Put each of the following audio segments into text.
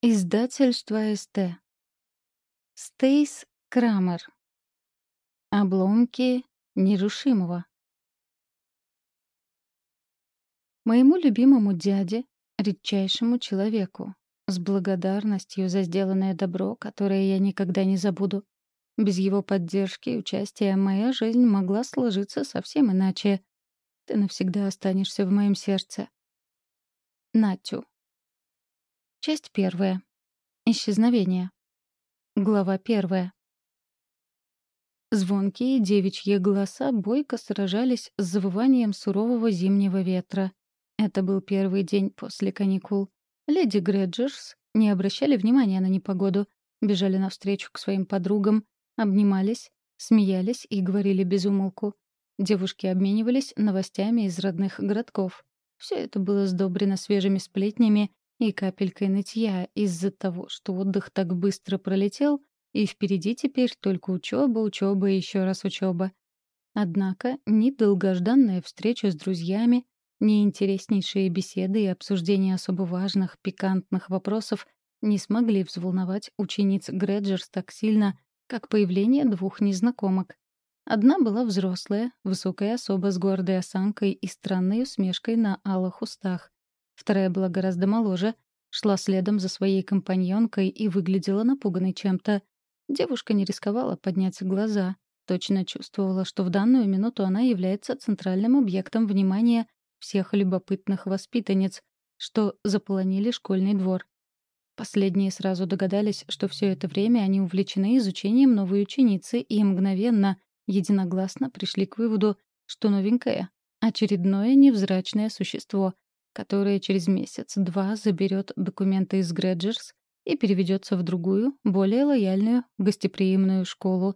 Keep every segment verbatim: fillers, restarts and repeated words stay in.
Издательство эс тэ. Стейс Крамер. Обломки нерушимого. Моему любимому дяде, редчайшему человеку, с благодарностью за сделанное добро, которое я никогда не забуду. Без его поддержки и участия моя жизнь могла сложиться совсем иначе. Ты навсегда останешься в моем сердце. Натю. Часть первая. Исчезновение. Глава первая. Звонкие девичьи голоса бойко сражались с завыванием сурового зимнего ветра. Это был первый день после каникул. Леди Грэджерс не обращали внимания на непогоду, бежали навстречу к своим подругам, обнимались, смеялись и говорили без умолку. Девушки обменивались новостями из родных городков. Все это было сдобрено свежими сплетнями и капелькой нытья из-за того, что отдых так быстро пролетел, и впереди теперь только учеба, учеба и еще раз учеба. Однако ни долгожданная встреча с друзьями, ни интереснейшие беседы и обсуждения особо важных, пикантных вопросов не смогли взволновать учениц Грэджерс так сильно, как появление двух незнакомок. Одна была взрослая, высокая особа с гордой осанкой и странной усмешкой на алых устах. Вторая была гораздо моложе, шла следом за своей компаньонкой и выглядела напуганной чем-то. Девушка не рисковала поднять глаза, точно чувствовала, что в данную минуту она является центральным объектом внимания всех любопытных воспитанниц, что заполонили школьный двор. Последние сразу догадались, что все это время они увлечены изучением новой ученицы и мгновенно, единогласно пришли к выводу, что новенькое — очередное невзрачное существо, которое через месяц-два заберет документы из Грэджерс и переведется в другую, более лояльную, гостеприимную школу.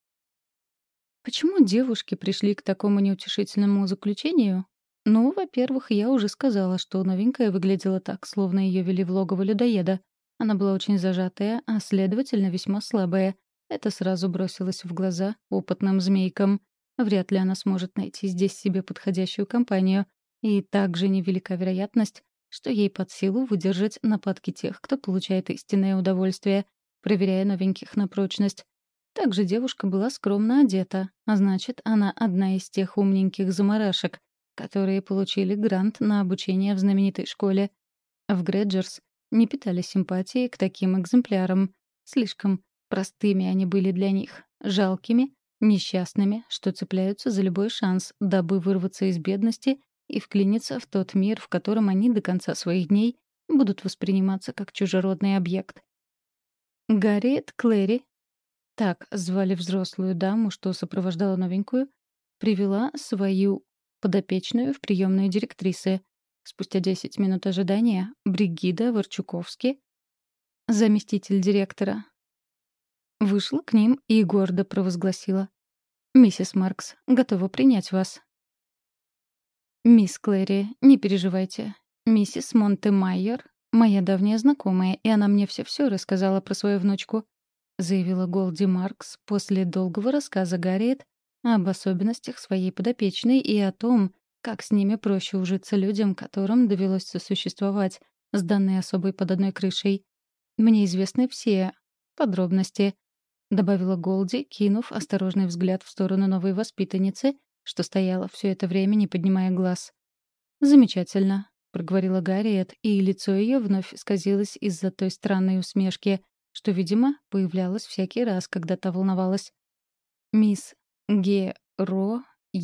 Почему девушки пришли к такому неутешительному заключению? Ну, во-первых, я уже сказала, что новенькая выглядела так, словно ее вели в логово людоеда. Она была очень зажатая, а, следовательно, весьма слабая. Это сразу бросилось в глаза опытным змейкам. Вряд ли она сможет найти здесь себе подходящую компанию. И также невелика вероятность, что ей под силу выдержать нападки тех, кто получает истинное удовольствие, проверяя новеньких на прочность. Также девушка была скромно одета, а значит, она одна из тех умненьких заморашек, которые получили грант на обучение в знаменитой школе. В Грэджерс не питали симпатии к таким экземплярам. Слишком простыми они были для них, жалкими, несчастными, что цепляются за любой шанс, дабы вырваться из бедности и вклиниться в тот мир, в котором они до конца своих дней будут восприниматься как чужеродный объект. Гарриет Клэри, так звали взрослую даму, что сопровождала новенькую, привела свою подопечную в приемную директрисы. Спустя десять минут ожидания Бригида Ворчуковски, заместитель директора, вышла к ним и гордо провозгласила: «Миссис Маркс, готова принять вас». «Мисс Клэри, не переживайте. Миссис Монтемайер — моя давняя знакомая, и она мне все-все рассказала про свою внучку», — заявила Голди Маркс после долгого рассказа Гарриет об особенностях своей подопечной и о том, как с ними проще ужиться людям, которым довелось сосуществовать с данной особой под одной крышей. «Мне известны все подробности», — добавила Голди, кинув осторожный взгляд в сторону новой воспитанницы, что стояла все это время, не поднимая глаз. «Замечательно», — проговорила Гарриет, и лицо ее вновь исказилось из-за той странной усмешки, что, видимо, появлялась всякий раз, когда та волновалась. «Мисс Ге-Ро-Е-Ва»,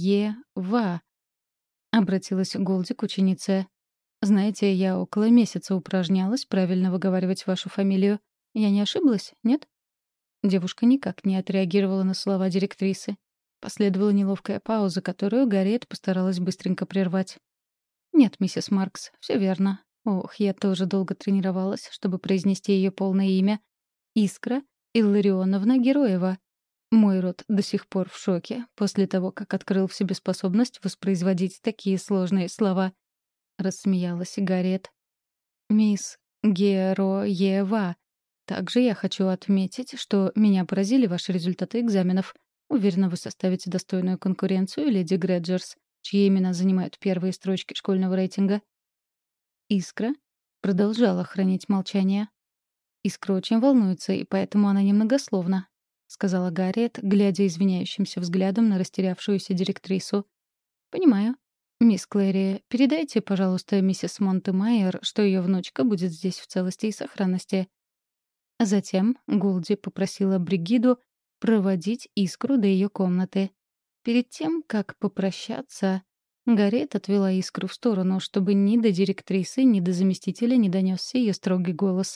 — обратилась Голди к ученице. «Знаете, я около месяца упражнялась правильно выговаривать вашу фамилию. Я не ошиблась, нет?» Девушка никак не отреагировала на слова директрисы. Последовала неловкая пауза, которую Гарриет постаралась быстренько прервать. «Нет, миссис Маркс, все верно. Ох, я тоже долго тренировалась, чтобы произнести ее полное имя. Искра Илларионовна Героева. Мой род до сих пор в шоке после того, как открыл в себе способность воспроизводить такие сложные слова», — рассмеялась Гарриет. «Мисс Героева, также я хочу отметить, что меня поразили ваши результаты экзаменов. Уверена, вы составите достойную конкуренцию леди Грэджерс, чьи имена занимают первые строчки школьного рейтинга». Искра продолжала хранить молчание. Искра очень волнуется, и поэтому она немногословна», — сказала Гарриет, глядя извиняющимся взглядом на растерявшуюся директрису. «Понимаю. Мисс Клэри, передайте, пожалуйста, миссис Монтемайер, что ее внучка будет здесь в целости и сохранности». Затем Голди попросила Бригиду проводить Искру до ее комнаты. Перед тем, как попрощаться, Гарриет отвела Искру в сторону, чтобы ни до директрисы, ни до заместителя не донесся ее строгий голос.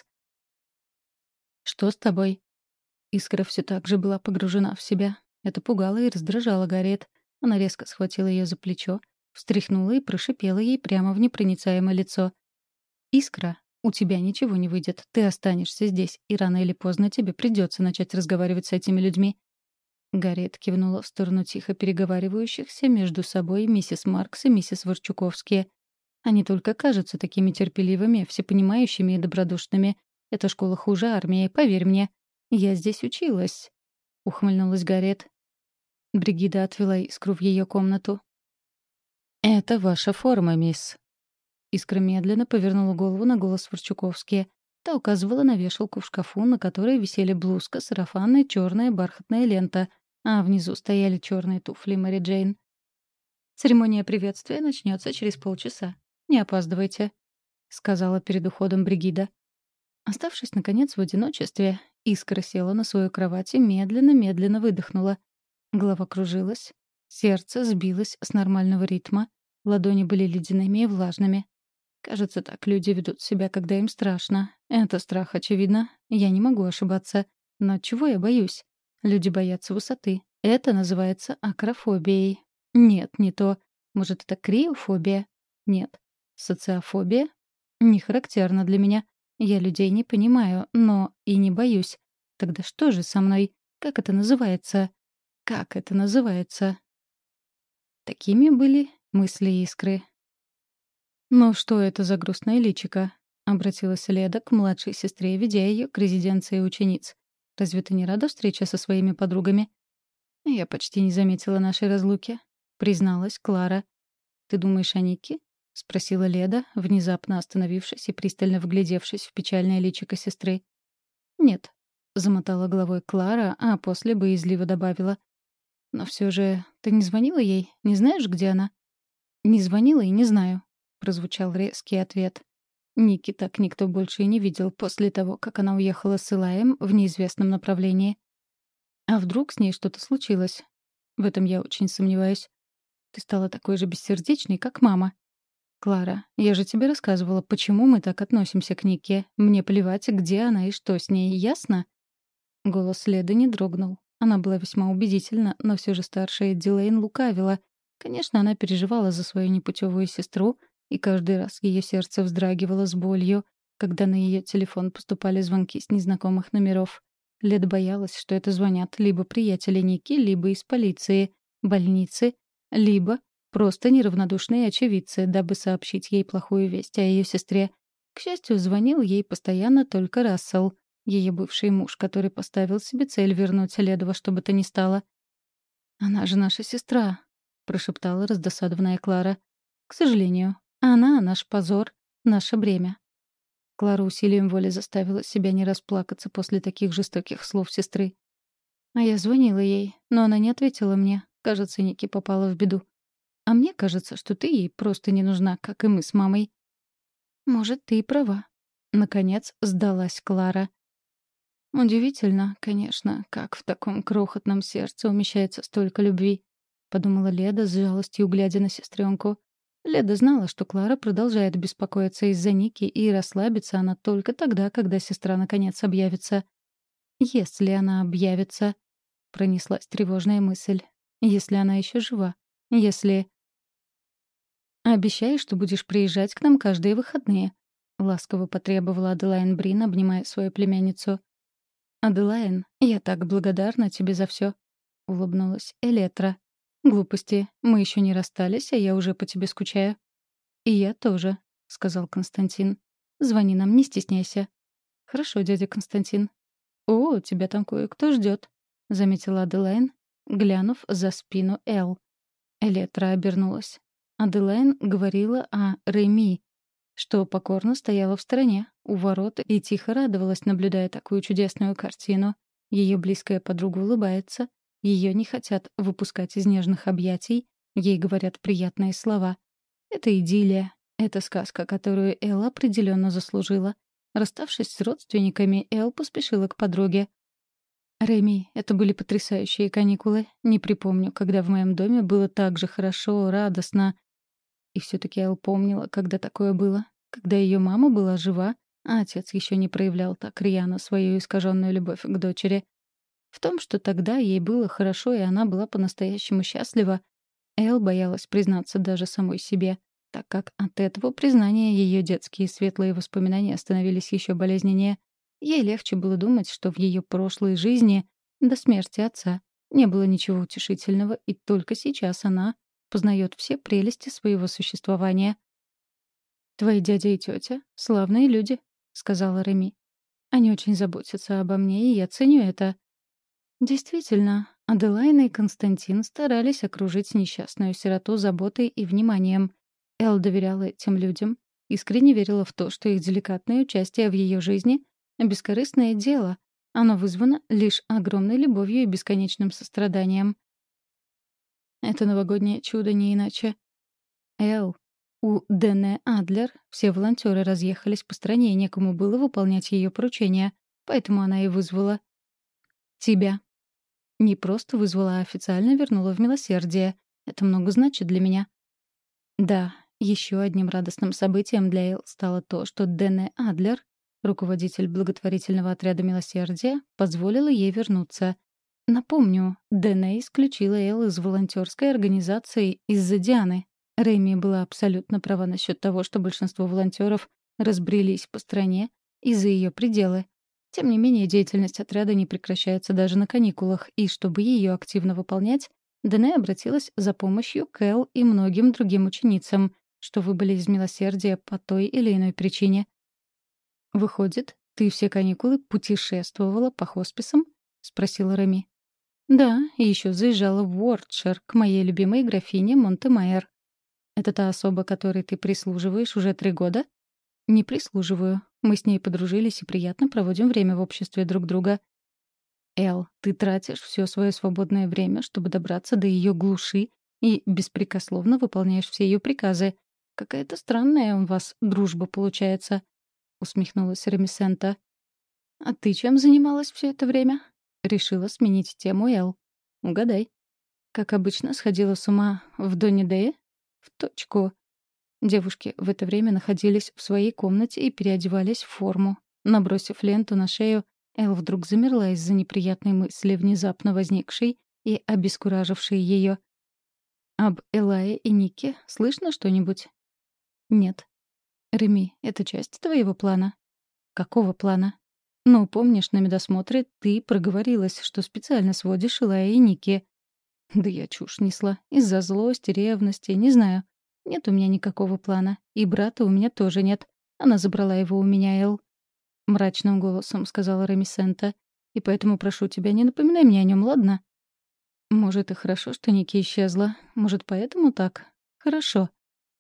«Что с тобой?» Искра все так же была погружена в себя. Это пугало и раздражало Гарриет. Она резко схватила ее за плечо, встряхнула и прошипела ей прямо в непроницаемое лицо. «Искра, у тебя ничего не выйдет. Ты останешься здесь, и рано или поздно тебе придется начать разговаривать с этими людьми». Гарриет кивнула в сторону тихо переговаривающихся между собой миссис Маркс и миссис Ворчуковские. Они только кажутся такими терпеливыми, всепонимающими и добродушными. Эта школа хуже армии, поверь мне. Я здесь училась. Ухмыльнулась Гарриет. Бригида отвела Искру в ее комнату. «Это ваша форма, мисс». Искра медленно повернула голову на голос Ворчуковские. Та указывала на вешалку в шкафу, на которой висели блузка, сарафан и черная бархатная лента, а внизу стояли черные туфли Мэри Джейн. «Церемония приветствия начнется через полчаса. Не опаздывайте», — сказала перед уходом Бригида. Оставшись, наконец, в одиночестве, Искра села на свою кровать и медленно-медленно выдохнула. Голова кружилась, сердце сбилось с нормального ритма, ладони были ледяными и влажными. Кажется, так люди ведут себя, когда им страшно. Это страх, очевидно. Я не могу ошибаться. Но чего я боюсь? Люди боятся высоты. Это называется акрофобией. Нет, не то. Может, это криофобия? Нет. Социофобия? Не характерно для меня. Я людей не понимаю, но и не боюсь. Тогда что же со мной? Как это называется? Как это называется? Такими были мысли Искры. «Ну что это за грустное личико?» — обратилась Леда к младшей сестре, ведя ее к резиденции учениц. «Разве ты не рада встрече со своими подругами?» «Я почти не заметила нашей разлуки», — призналась Клара. «Ты думаешь о Нике?» — спросила Леда, внезапно остановившись и пристально вглядевшись в печальное личико сестры. «Нет», — замотала головой Клара, а после боязливо добавила. «Но все же ты не звонила ей? Не знаешь, где она?» «Не звонила и не знаю», — прозвучал резкий ответ. Ники так никто больше и не видел после того, как она уехала с Илаем в неизвестном направлении. А вдруг с ней что-то случилось? В этом я очень сомневаюсь. Ты стала такой же бессердечной, как мама. Клара, я же тебе рассказывала, почему мы так относимся к Нике. Мне плевать, где она и что с ней, ясно? Голос Леды не дрогнул. Она была весьма убедительна, но все же старшая Дилейн лукавила. Конечно, она переживала за свою непутевую сестру, и каждый раз ее сердце вздрагивало с болью, когда на ее телефон поступали звонки с незнакомых номеров. Лед боялась, что это звонят либо приятели Ники, либо из полиции, больницы, либо просто неравнодушные очевидцы, дабы сообщить ей плохую весть о ее сестре. К счастью, звонил ей постоянно только Рассел, ее бывший муж, который поставил себе цель вернуть Леду во что бы то ни стало. «Она же наша сестра», — прошептала раздосадованная Клара. «К сожалению, она — наш позор, наше бремя». Клара усилием воли заставила себя не расплакаться после таких жестоких слов сестры. А я звонила ей, но она не ответила мне. Кажется, Ники попала в беду. А мне кажется, что ты ей просто не нужна, как и мы с мамой. Может, ты и права. Наконец сдалась Клара. Удивительно, конечно, как в таком крохотном сердце умещается столько любви, подумала Леда с жалостью, глядя на сестренку. Леда знала, что Клара продолжает беспокоиться из-за Ники, и расслабится она только тогда, когда сестра наконец объявится. Если она объявится, пронеслась тревожная мысль. Если она еще жива. Если... «Обещай, что будешь приезжать к нам каждые выходные», — ласково потребовала Аделайн Брин, обнимая свою племянницу. «Аделайн, я так благодарна тебе за все», — улыбнулась Элетра. «Глупости. Мы еще не расстались, а я уже по тебе скучаю». «И я тоже», — сказал Константин. «Звони нам, не стесняйся». «Хорошо, дядя Константин». «О, тебя там кое-кто ждет», — заметила Аделайн, глянув за спину Эл. Элетра обернулась. Аделайн говорила о Реми. что покорно стояла в стороне, у ворот, и тихо радовалась, наблюдая такую чудесную картину. Ее близкая подруга улыбается, ее не хотят выпускать из нежных объятий, ей говорят приятные слова. Это идиллия, это сказка, которую Эл определенно заслужила. Расставшись с родственниками, Эл поспешила к подруге. «Реми, это были потрясающие каникулы. Не припомню, когда в моем доме было так же хорошо, радостно. И все-таки Эл помнила, когда такое было. Когда ее мама была жива, а отец еще не проявлял так рьяно свою искаженную любовь к дочери. В том, что тогда ей было хорошо, и она была по-настоящему счастлива, Эл боялась признаться даже самой себе, так как от этого признания ее детские светлые воспоминания становились еще болезненнее. Ей легче было думать, что в ее прошлой жизни, до смерти отца, не было ничего утешительного, и только сейчас она познает все прелести своего существования. «Твои дядя и тетя — славные люди», — сказала Реми. «Они очень заботятся обо мне, и я ценю это». Действительно, Аделайна и Константин старались окружить несчастную сироту заботой и вниманием. Эл доверяла этим людям, искренне верила в то, что их деликатное участие в ее жизни — бескорыстное дело. Оно вызвано лишь огромной любовью и бесконечным состраданием. Это новогоднее чудо не иначе. Эл, у Дэне Адлер все волонтеры разъехались по стране, и некому было выполнять ее поручения, поэтому она и вызвала тебя. Не просто вызвала, а официально вернула в милосердие. Это много значит для меня. Да, еще одним радостным событием для Эл стало то, что Дэне Адлер, руководитель благотворительного отряда милосердия, позволила ей вернуться. Напомню, Дэне исключила Эл из волонтерской организации из-за Дианы. Реми была абсолютно права насчет того, что большинство волонтеров разбрелись по стране и за ее пределы. Тем не менее, деятельность отряда не прекращается даже на каникулах, и чтобы ее активно выполнять, Дэне обратилась за помощью к Эл и многим другим ученицам, что выбыли из милосердия по той или иной причине. «Выходит, ты все каникулы путешествовала по хосписам?» — спросила Реми. «Да, и еще заезжала в Уордшир к моей любимой графине Монтемайер. Это та особа, которой ты прислуживаешь уже три года?» «Не прислуживаю. Мы с ней подружились и приятно проводим время в обществе друг друга». «Эл, ты тратишь все свое свободное время, чтобы добраться до ее глуши и беспрекословно выполняешь все ее приказы. Какая-то странная у вас дружба получается», — усмехнулась Ремисента. «А ты чем занималась все это время?» Решила сменить тему Эл. «Угадай». «Как обычно, сходила с ума в Донни-Дее?» «В точку». Девушки в это время находились в своей комнате и переодевались в форму. Набросив ленту на шею, Эл вдруг замерла из-за неприятной мысли, внезапно возникшей и обескуражившей ее. «Об Элае и Нике слышно что-нибудь?» «Нет». «Реми, это часть твоего плана?» «Какого плана?» «Ну, помнишь, на медосмотре ты проговорилась, что специально сводишь Элая и Ники». «Да я чушь несла. Из-за злости, ревности, не знаю. Нет у меня никакого плана. И брата у меня тоже нет. Она забрала его у меня, Эл». Мрачным голосом сказала Ремисента. «И поэтому прошу тебя, не напоминай мне о нем, ладно?» «Может, и хорошо, что Ники исчезла. Может, поэтому так? Хорошо».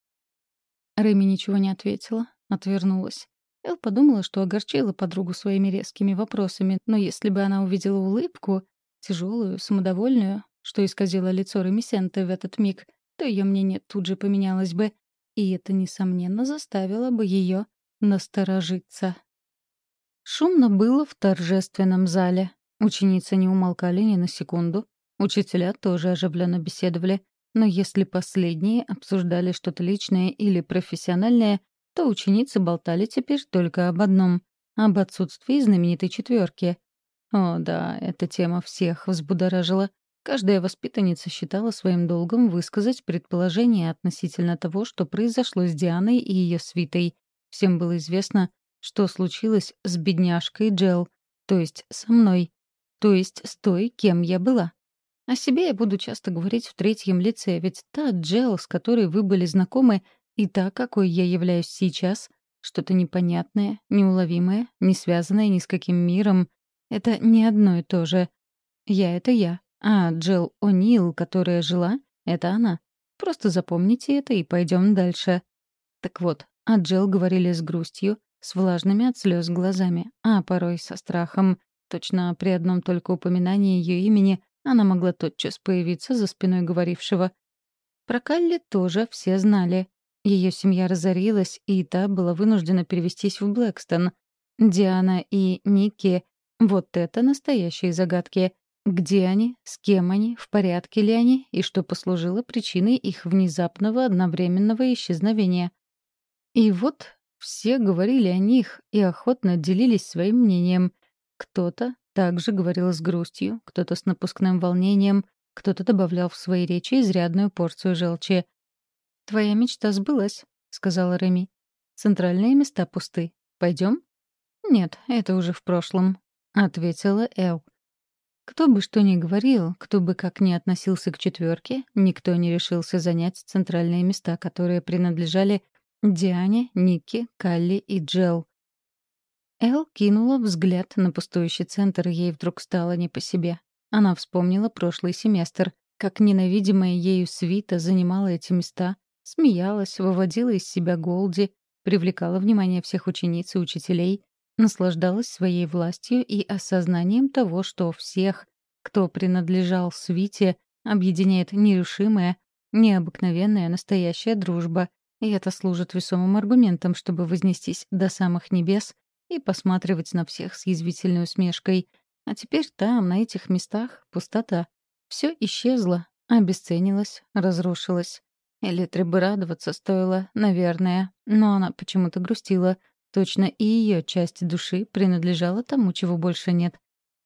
Реми ничего не ответила, отвернулась. Эл подумала, что огорчила подругу своими резкими вопросами, но если бы она увидела улыбку, тяжелую, самодовольную, что исказило лицо Ремисенты в этот миг, то ее мнение тут же поменялось бы, и это, несомненно, заставило бы ее насторожиться. Шумно было в торжественном зале. Ученицы не умолкали ни на секунду. Учителя тоже оживленно беседовали. Но если последние обсуждали что-то личное или профессиональное, то ученицы болтали теперь только об одном — об отсутствии знаменитой четверки. О, да, эта тема всех взбудоражила. Каждая воспитанница считала своим долгом высказать предположение относительно того, что произошло с Дианой и ее свитой. Всем было известно, что случилось с бедняжкой Джел, то есть со мной, то есть с той, кем я была. О себе я буду часто говорить в третьем лице, ведь та Джел, с которой вы были знакомы, и та, какой я являюсь сейчас, что-то непонятное, неуловимое, не связанное ни с каким миром, это не одно и то же. Я — это я, а Джел О'Нил, которая жила, — это она. Просто запомните это и пойдем дальше. Так вот, а Джилл говорили с грустью, с влажными от слез глазами, а порой со страхом. Точно при одном только упоминании ее имени она могла тотчас появиться за спиной говорившего. Про Калли тоже все знали. Ее семья разорилась, и та была вынуждена перевестись в Блэкстон. Диана и Никки — вот это настоящие загадки. Где они, с кем они, в порядке ли они, и что послужило причиной их внезапного одновременного исчезновения. И вот все говорили о них и охотно делились своим мнением. Кто-то также говорил с грустью, кто-то с напускным волнением, кто-то добавлял в свои речи изрядную порцию желчи. «Твоя мечта сбылась», — сказала Реми. «Центральные места пусты. Пойдем?» «Нет, это уже в прошлом», — ответила Эл. Кто бы что ни говорил, кто бы как ни относился к четверке, никто не решился занять центральные места, которые принадлежали Диане, Никки, Калли и Джел. Эл кинула взгляд на пустующий центр, и ей вдруг стало не по себе. Она вспомнила прошлый семестр, как ненавидимая ею свита занимала эти места, смеялась, выводила из себя Голди, привлекала внимание всех учениц и учителей, наслаждалась своей властью и осознанием того, что всех, кто принадлежал свите, объединяет нерушимая, необыкновенная настоящая дружба, и это служит весомым аргументом, чтобы вознестись до самых небес и посматривать на всех с язвительной усмешкой. А теперь там, на этих местах, пустота. Все исчезло, обесценилось, разрушилось. Элитре бы радоваться стоило, наверное, но она почему-то грустила. Точно и ее часть души принадлежала тому, чего больше нет.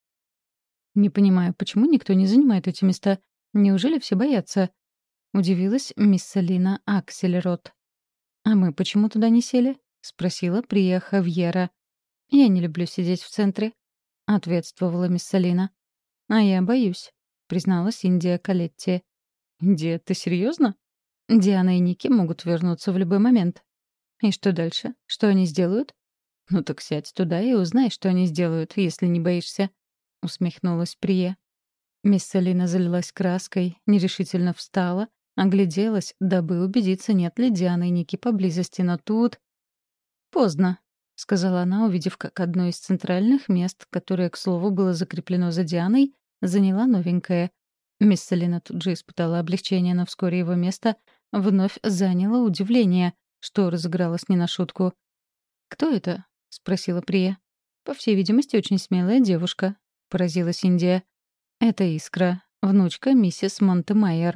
«Не понимаю, почему никто не занимает эти места? Неужели все боятся?» — удивилась мисс Салина Аксельрот. «А мы почему туда не сели?» — спросила Прия Хавьера. «Я не люблю сидеть в центре», — ответствовала мисс Салина. «А я боюсь», — призналась Индия Калетти. «Индия, ты серьезно? Диана и Ники могут вернуться в любой момент». «И что дальше? Что они сделают?» «Ну так сядь туда и узнай, что они сделают, если не боишься», — усмехнулась Прия. Мисс Салина залилась краской, нерешительно встала, огляделась, дабы убедиться, нет ли Дианы и Ники поблизости, но тут... «Поздно», — сказала она, увидев, как одно из центральных мест, которое, к слову, было закреплено за Дианой, заняла новенькая. Мисс Салина тут же испытала облегчение, но вскоре его место вновь заняло удивление, что разыгралось не на шутку. «Кто это?» — спросила Прия. «По всей видимости, очень смелая девушка», — поразилась Индия. «Это Искра, внучка миссис Монтемайер»,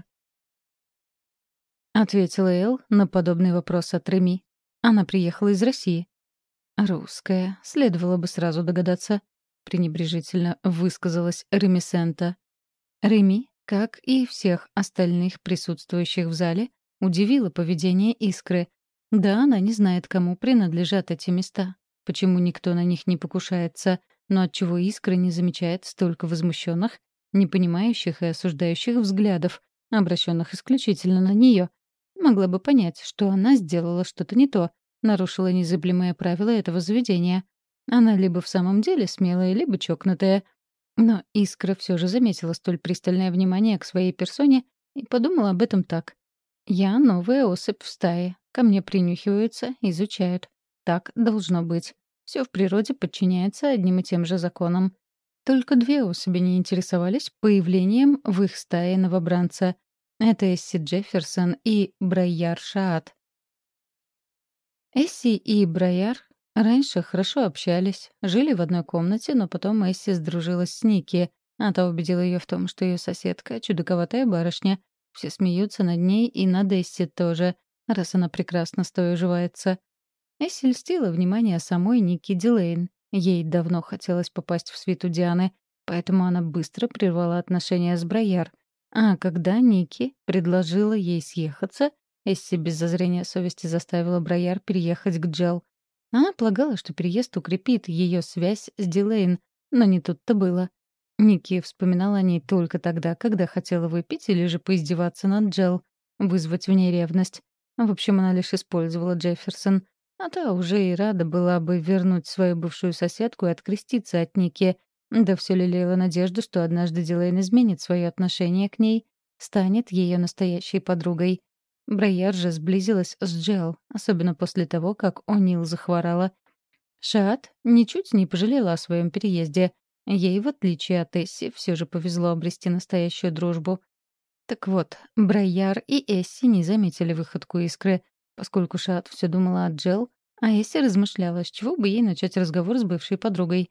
— ответила Эл на подобный вопрос от Реми. «Она приехала из России». «Русская, следовало бы сразу догадаться», — пренебрежительно высказалась Ремисента. Реми, как и всех остальных присутствующих в зале, удивило поведение Искры. Да, она не знает, кому принадлежат эти места, почему никто на них не покушается, но отчего Искра не замечает столько возмущенных, непонимающих и осуждающих взглядов, обращенных исключительно на нее. Могла бы понять, что она сделала что-то не то, нарушила незыблемые правила этого заведения. Она либо в самом деле смелая, либо чокнутая. Но Искра все же заметила столь пристальное внимание к своей персоне и подумала об этом так. «Я новая особь в стае. Ко мне принюхиваются, изучают. Так должно быть. Все в природе подчиняется одним и тем же законам». Только две особи не интересовались появлением в их стае новобранца. Это Эсси Джефферсон и Брайяр Шаат. Эсси и Брайяр раньше хорошо общались, жили в одной комнате, но потом Эсси сдружилась с Ники, а та убедила ее в том, что ее соседка — чудаковатая барышня. Все смеются над ней и над Эсси тоже, раз она прекрасно стоя уживается. Эсси льстила внимание самой Ники Дилейн. Ей давно хотелось попасть в свиту Дианы, поэтому она быстро прервала отношения с Брайяр. А когда Ники предложила ей съехаться, Эсси без зазрения совести заставила Брайяр переехать к Джел. Она полагала, что переезд укрепит ее связь с Дилейн, но не тут-то было. Ники вспоминала о ней только тогда, когда хотела выпить или же поиздеваться над Джел, вызвать в ней ревность. В общем, она лишь использовала Джефферсон, а та уже и рада была бы вернуть свою бывшую соседку и откреститься от Ники, да все лелеяла надежду, что однажды Дилейн изменит свое отношение к ней, станет ее настоящей подругой. Брайер же сблизилась с Джел, особенно после того, как О'Нил захворала. Шаат ничуть не пожалела о своем переезде. Ей, в отличие от Эсси, все же повезло обрести настоящую дружбу. Так вот, Брайяр и Эсси не заметили выходку Искры, поскольку Шаат все думала о Джел, а Эсси размышляла, с чего бы ей начать разговор с бывшей подругой.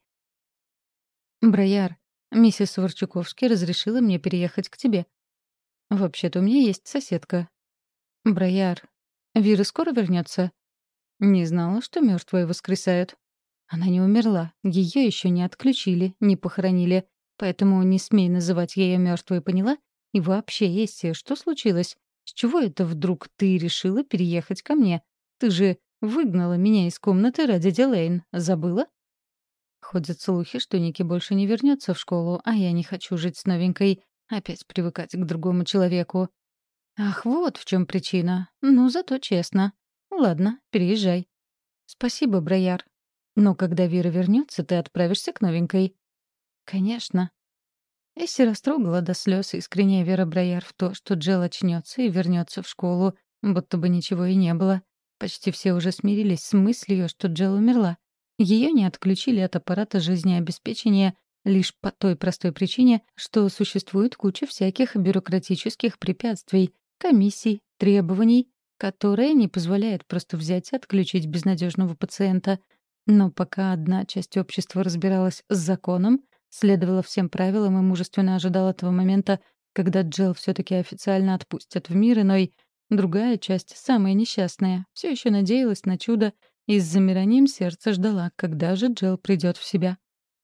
«Брайяр, миссис Ворчуковски разрешила мне переехать к тебе. Вообще-то у меня есть соседка». «Брайяр, Вира скоро вернется?» «Не знала, что мертвые воскресают». Она не умерла, ее еще не отключили, не похоронили. Поэтому не смей называть ее мертвой, поняла? И вообще, Эсси, что случилось? С чего это вдруг ты решила переехать ко мне? Ты же выгнала меня из комнаты ради Дилейн. Забыла? Ходят слухи, что Ники больше не вернется в школу, а я не хочу жить с новенькой. Опять привыкать к другому человеку. Ах, вот в чем причина. Ну, зато честно. Ладно, переезжай. Спасибо, Брояр. Но когда Вера вернется, ты отправишься к новенькой. Конечно. Эсси растрогала до слез искренняя вера Брояр в то, что Джел очнется и вернется в школу, будто бы ничего и не было. Почти все уже смирились с мыслью, что Джел умерла. Ее не отключили от аппарата жизнеобеспечения лишь по той простой причине, что существует куча всяких бюрократических препятствий, комиссий, требований, которые не позволяют просто взять и отключить безнадежного пациента. Но пока одна часть общества разбиралась с законом, следовала всем правилам и мужественно ожидала того момента, когда Джел все-таки официально отпустят в мир иной, другая часть, самая несчастная, все еще надеялась на чудо и с замиранием сердца ждала, когда же Джел придет в себя.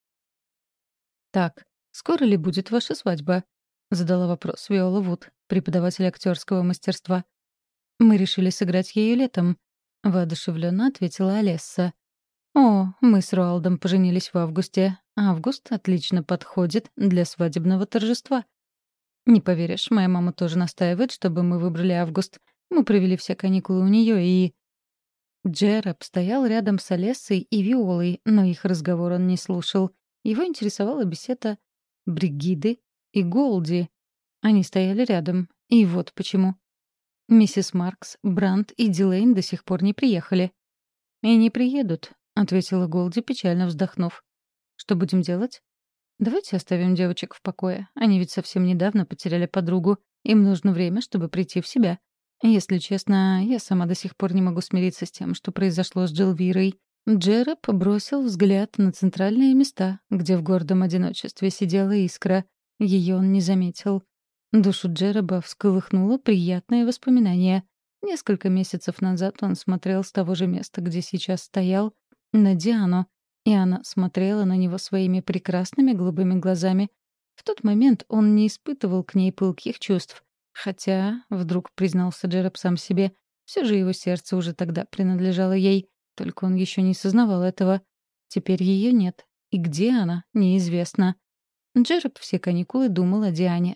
«Так, скоро ли будет ваша свадьба?» — задала вопрос Виола Вуд, преподаватель актерского мастерства. «Мы решили сыграть ею летом», — воодушевленно ответила Олесса. «О, мы с Руалдом поженились в августе. Август отлично подходит для свадебного торжества. Не поверишь, моя мама тоже настаивает, чтобы мы выбрали август. Мы провели все каникулы у нее и...» Джероб стоял рядом с Олессой и Виолой, но их разговор он не слушал. Его интересовала беседа Бригиды и Голди. Они стояли рядом. И вот почему. Миссис Маркс, Брандт и Дилейн до сих пор не приехали. «И не приедут», — ответила Голди, печально вздохнув. «Что будем делать?» «Давайте оставим девочек в покое. Они ведь совсем недавно потеряли подругу. Им нужно время, чтобы прийти в себя. Если честно, я сама до сих пор не могу смириться с тем, что произошло с Джилвирой». Джероб бросил взгляд на центральные места, где в гордом одиночестве сидела Искра. Ее он не заметил. Душу Джероба всколыхнуло приятное воспоминание. Несколько месяцев назад он смотрел с того же места, где сейчас стоял, на Диану, и она смотрела на него своими прекрасными голубыми глазами. В тот момент он не испытывал к ней пылких чувств. Хотя, вдруг признался Джероб сам себе, все же его сердце уже тогда принадлежало ей, только он еще не сознавал этого. Теперь ее нет, и где она, неизвестно. Джероб все каникулы думал о Диане.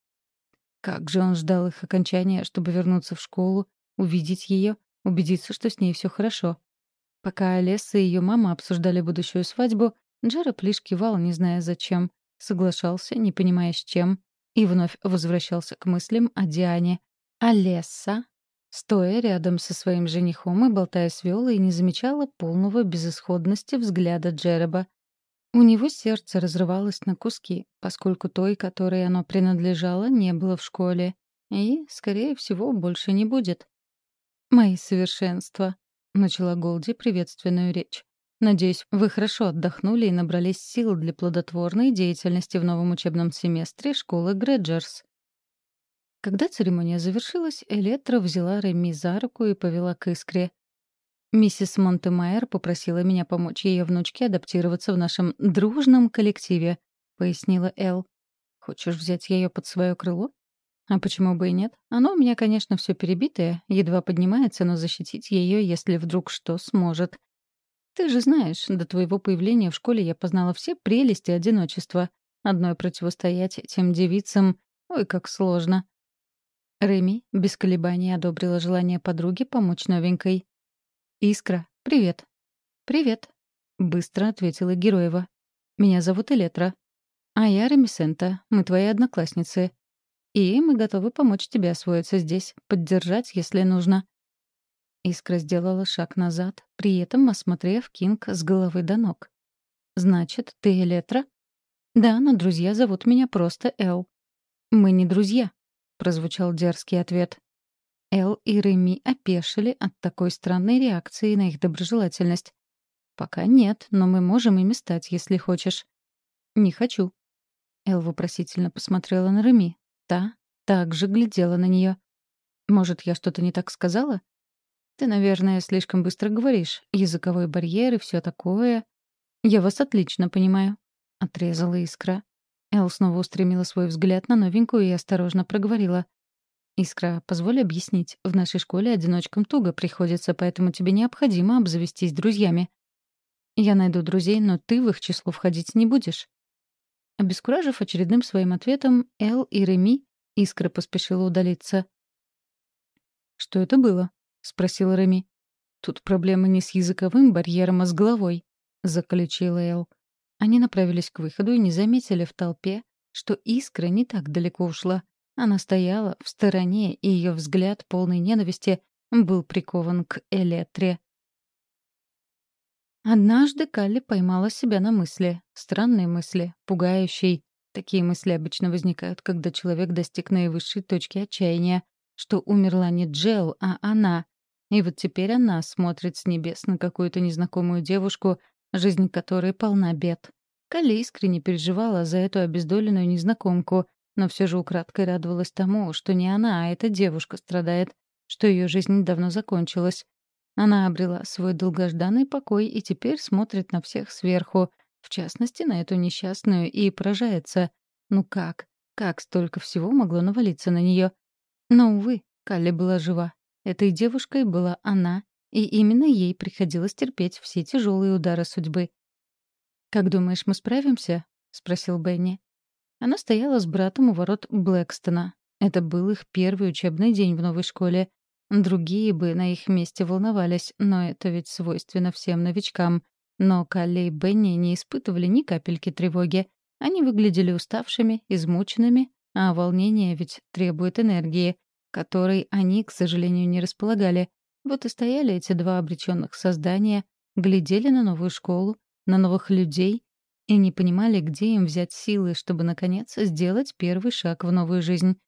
Как же он ждал их окончания, чтобы вернуться в школу, увидеть ее, убедиться, что с ней все хорошо. Пока Олеса и ее мама обсуждали будущую свадьбу, Джероб лишь кивал, не зная зачем, соглашался, не понимая с чем, и вновь возвращался к мыслям о Диане. Олеса, стоя рядом со своим женихом и болтая с Виолой, не замечала полного безысходности взгляда Джероба. У него сердце разрывалось на куски, поскольку той, которой оно принадлежало, не было в школе. И, скорее всего, больше не будет. «Мои совершенства», — начала Голди приветственную речь. «Надеюсь, вы хорошо отдохнули и набрались сил для плодотворной деятельности в новом учебном семестре школы Грэджерс». Когда церемония завершилась, Электра взяла Реми за руку и повела к Искре. «Миссис Монтемайер попросила меня помочь ее внучке адаптироваться в нашем дружном коллективе», — пояснила Эл. «Хочешь взять ее под свое крыло?» «А почему бы и нет? Оно у меня, конечно, все перебитое, едва поднимается, но защитить ее, если вдруг что, сможет. Ты же знаешь, до твоего появления в школе я познала все прелести одиночества. Одной противостоять этим девицам, ой, как сложно». Реми без колебаний одобрила желание подруги помочь новенькой. «Искра, привет». «Привет», — быстро ответила Героева. «Меня зовут Элетра». «А я Ремисента. Мы твои одноклассницы». И мы готовы помочь тебе освоиться здесь, поддержать, если нужно». Искра сделала шаг назад, при этом осмотрев Кинг с головы до ног. «Значит, ты Элетра?» «Да, но друзья зовут меня просто Эл». «Мы не друзья», — прозвучал дерзкий ответ. Эл и Реми опешили от такой странной реакции на их доброжелательность. «Пока нет, но мы можем ими стать, если хочешь». «Не хочу». Эл вопросительно посмотрела на Реми. Та также глядела на нее. «Может, я что-то не так сказала?» «Ты, наверное, слишком быстро говоришь. Языковой барьер и все такое». «Я вас отлично понимаю», — отрезала Искра. Эл снова устремила свой взгляд на новенькую и осторожно проговорила. «Искра, позволь объяснить. В нашей школе одиночкам туго приходится, поэтому тебе необходимо обзавестись друзьями». «Я найду друзей, но ты в их число входить не будешь». Обескуражив очередным своим ответом Эл и Реми, Искра поспешила удалиться. «Что это было?» — спросила Реми. «Тут проблема не с языковым барьером, а с головой», — заключила Эл. Они направились к выходу и не заметили в толпе, что Искра не так далеко ушла. Она стояла в стороне, и ее взгляд, полный ненависти, был прикован к Элетре. Однажды Калли поймала себя на мысли. Странные мысли, пугающие. Такие мысли обычно возникают, когда человек достиг наивысшей точки отчаяния, что умерла не Джел, а она. И вот теперь она смотрит с небес на какую-то незнакомую девушку, жизнь которой полна бед. Калли искренне переживала за эту обездоленную незнакомку, но все же украдкой радовалась тому, что не она, а эта девушка страдает, что ее жизнь давно закончилась. Она обрела свой долгожданный покой и теперь смотрит на всех сверху, в частности, на эту несчастную, и поражается. Ну как? Как столько всего могло навалиться на нее? Но, увы, Калли была жива. Этой девушкой была она, и именно ей приходилось терпеть все тяжелые удары судьбы. «Как думаешь, мы справимся?» — спросил Бенни. Она стояла с братом у ворот Блэкстона. Это был их первый учебный день в новой школе. Другие бы на их месте волновались, но это ведь свойственно всем новичкам. Но Калли и Бенни не испытывали ни капельки тревоги. Они выглядели уставшими, измученными, а волнение ведь требует энергии, которой они, к сожалению, не располагали. Вот и стояли эти два обреченных создания, глядели на новую школу, на новых людей и не понимали, где им взять силы, чтобы, наконец, сделать первый шаг в новую жизнь.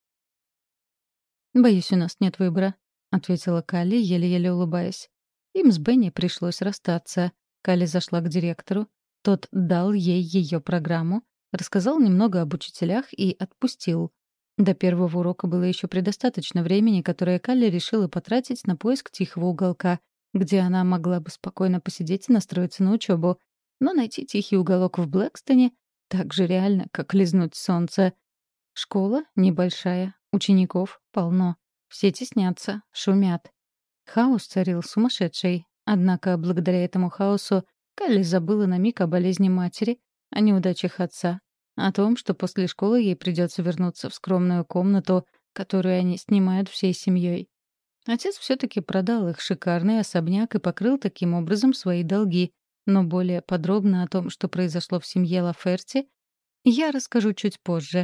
«Боюсь, у нас нет выбора», — ответила Калли, еле-еле улыбаясь. Им с Бенни пришлось расстаться. Калли зашла к директору. Тот дал ей ее программу, рассказал немного об учителях и отпустил. До первого урока было еще предостаточно времени, которое Калли решила потратить на поиск тихого уголка, где она могла бы спокойно посидеть и настроиться на учебу. Но найти тихий уголок в Блэкстоне так же реально, как лизнуть солнце. Школа небольшая, учеников полно. Все теснятся, шумят. Хаос царил сумасшедший. Однако благодаря этому хаосу Калли забыла на миг о болезни матери, о неудачах отца, о том, что после школы ей придется вернуться в скромную комнату, которую они снимают всей семьей. Отец все-таки продал их шикарный особняк и покрыл таким образом свои долги, но более подробно о том, что произошло в семье Лаферти, я расскажу чуть позже.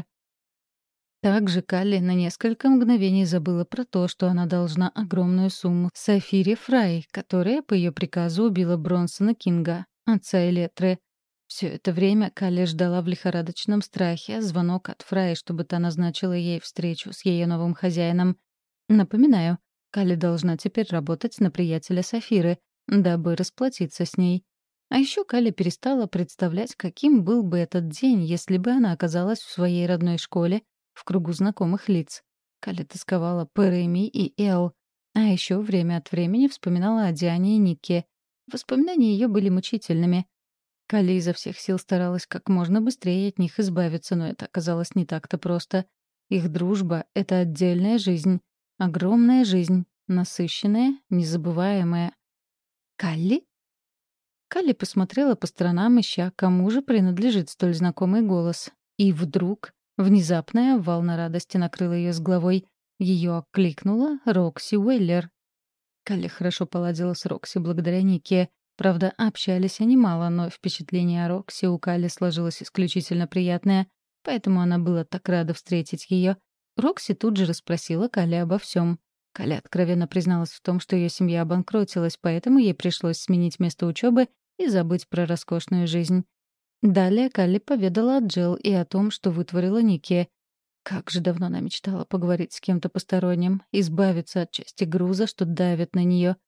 Также Калли на несколько мгновений забыла про то, что она должна огромную сумму Сафире Фрай, которая по ее приказу убила Бронсона Кинга, отца Элетры. Все это время Калли ждала в лихорадочном страхе звонок от Фрай, чтобы та назначила ей встречу с ее новым хозяином. Напоминаю, Калли должна теперь работать на приятеля Сафиры, дабы расплатиться с ней. А еще Калли перестала представлять, каким был бы этот день, если бы она оказалась в своей родной школе, в кругу знакомых лиц. Калли тосковала по Реми и Эл. А еще время от времени вспоминала о Диане и Нике. Воспоминания ее были мучительными. Калли изо всех сил старалась как можно быстрее от них избавиться, но это оказалось не так-то просто. Их дружба — это отдельная жизнь. Огромная жизнь. Насыщенная, незабываемая. «Калли?» Калли посмотрела по сторонам, ища, кому же принадлежит столь знакомый голос. И вдруг внезапная волна радости накрыла ее с головой. Ее окликнула Рокси Уэллер. Калли хорошо поладила с Рокси благодаря Нике. Правда, общались они мало, но впечатление о Рокси у Калли сложилось исключительно приятное, поэтому она была так рада встретить ее. Рокси тут же расспросила Калли обо всем. Калли откровенно призналась в том, что ее семья обанкротилась, поэтому ей пришлось сменить место учебы и забыть про роскошную жизнь. Далее Калли поведала о Джилл и о том, что вытворила Ники. Как же давно она мечтала поговорить с кем-то посторонним, избавиться от части груза, что давит на нее.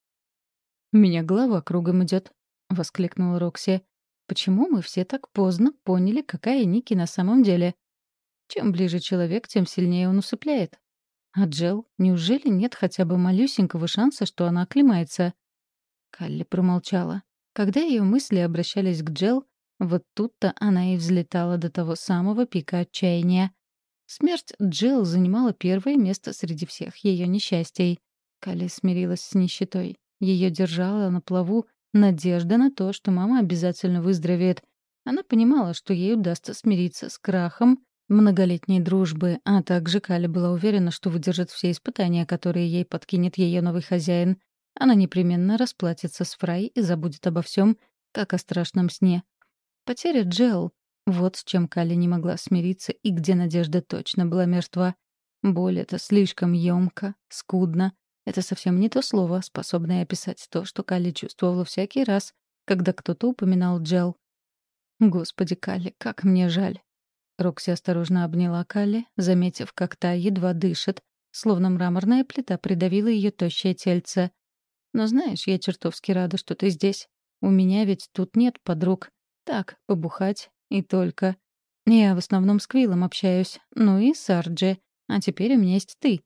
«У меня голова кругом идет», — воскликнула Рокси. «Почему мы все так поздно поняли, какая Ники на самом деле? Чем ближе человек, тем сильнее он усыпляет. А Джилл, неужели нет хотя бы малюсенького шанса, что она оклемается?» Калли промолчала. Когда ее мысли обращались к Джилл, вот тут-то она и взлетала до того самого пика отчаяния. Смерть Джилл занимала первое место среди всех ее несчастий. Калли смирилась с нищетой. Ее держала на плаву надежда на то, что мама обязательно выздоровеет. Она понимала, что ей удастся смириться с крахом многолетней дружбы, а также Калли была уверена, что выдержит все испытания, которые ей подкинет ее новый хозяин. Она непременно расплатится с Фрай и забудет обо всем, как о страшном сне. Потеря Джилл — вот с чем Калли не могла смириться и где надежда точно была мертва. Боль — это слишком ёмко, скудно. Это совсем не то слово, способное описать то, что Калли чувствовала всякий раз, когда кто-то упоминал Джилл. «Господи, Калли, как мне жаль!» Рокси осторожно обняла Калли, заметив, как та едва дышит, словно мраморная плита придавила ее тощее тельце. «Но знаешь, я чертовски рада, что ты здесь. У меня ведь тут нет подруг. Так, побухать и только. Я в основном с Квиллом общаюсь, ну и с Арджи. А теперь у меня есть ты.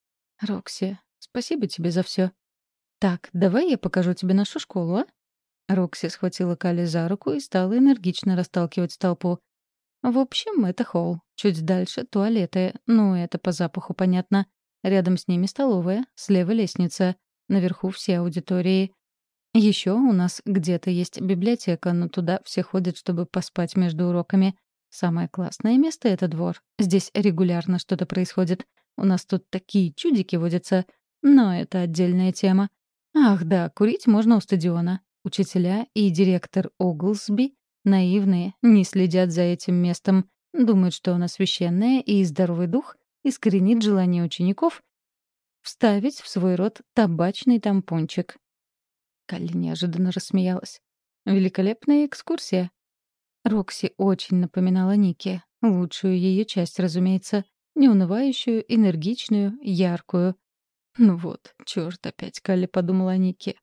Рокси, спасибо тебе за все. Так, давай я покажу тебе нашу школу, а?» Рокси схватила Калли за руку и стала энергично расталкивать толпу. В общем, это холл. Чуть дальше — туалеты. Ну, это по запаху понятно. Рядом с ними столовая, слева лестница. Наверху все аудитории. Еще у нас где-то есть библиотека, но туда все ходят, чтобы поспать между уроками. Самое классное место — это двор. Здесь регулярно что-то происходит. У нас тут такие чудики водятся. Но это отдельная тема. Ах, да, курить можно у стадиона. Учителя и директор Оглсби наивные, не следят за этим местом, думают, что оно священное, и здоровый дух искоренит желание учеников вставить в свой рот табачный тампончик. Калли неожиданно рассмеялась. «Великолепная экскурсия». Рокси очень напоминала Ники. Лучшую ее часть, разумеется. Неунывающую, энергичную, яркую. «Ну вот, черт опять», — Калли подумала о Нике.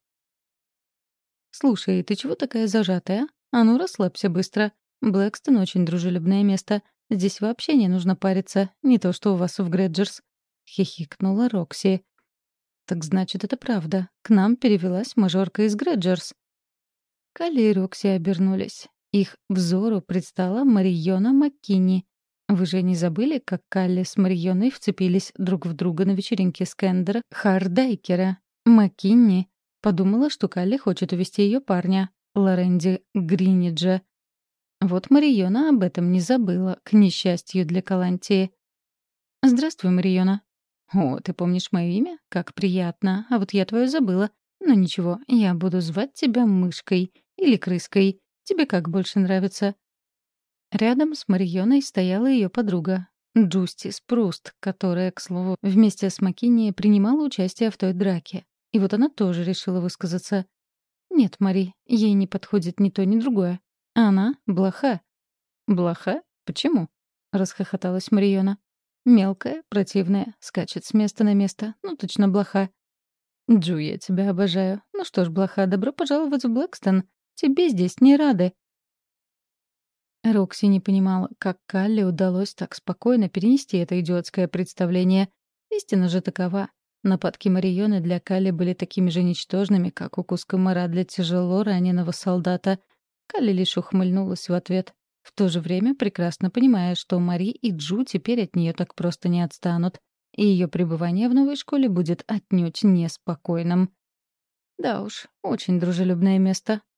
«Слушай, ты чего такая зажатая? А ну, расслабься быстро. Блэкстон — очень дружелюбное место. Здесь вообще не нужно париться. Не то, что у вас в Грэджерс», — хихикнула Рокси. «Так значит, это правда. К нам перевелась мажорка из Грэджерс». Калли и Рокси обернулись. Их взору предстала Мариона Маккини. Вы же не забыли, как Калли с Марионой вцепились друг в друга на вечеринке Скендера Хардайкера? Маккини подумала, что Калли хочет увести ее парня, Лоренди Гриниджа. Вот Мариона об этом не забыла, к несчастью для Калантии. «Здравствуй, Мариона». «О, ты помнишь мое имя? Как приятно. А вот я твое забыла. Но ничего, я буду звать тебя Мышкой или Крыской. Тебе как больше нравится?» Рядом с Марионой стояла ее подруга, Джусти Спруст, которая, к слову, вместе с Маккини принимала участие в той драке. И вот она тоже решила высказаться. «Нет, Мари, ей не подходит ни то, ни другое. Она блоха». «Блоха? Почему?» — расхохоталась Мариона. «Мелкая, противная, скачет с места на место. Ну, точно блоха». «Джу, я тебя обожаю. Ну что ж, блоха, добро пожаловать в Блэкстон. Тебе здесь не рады». Рокси не понимала, как Калли удалось так спокойно перенести это идиотское представление. Истина же такова. Нападки Марионы для Калли были такими же ничтожными, как укус комара для тяжело раненого солдата. Калли лишь ухмыльнулась в ответ, в то же время прекрасно понимая, что Мари и Джу теперь от нее так просто не отстанут, и ее пребывание в новой школе будет отнюдь неспокойным. Да уж, очень дружелюбное место.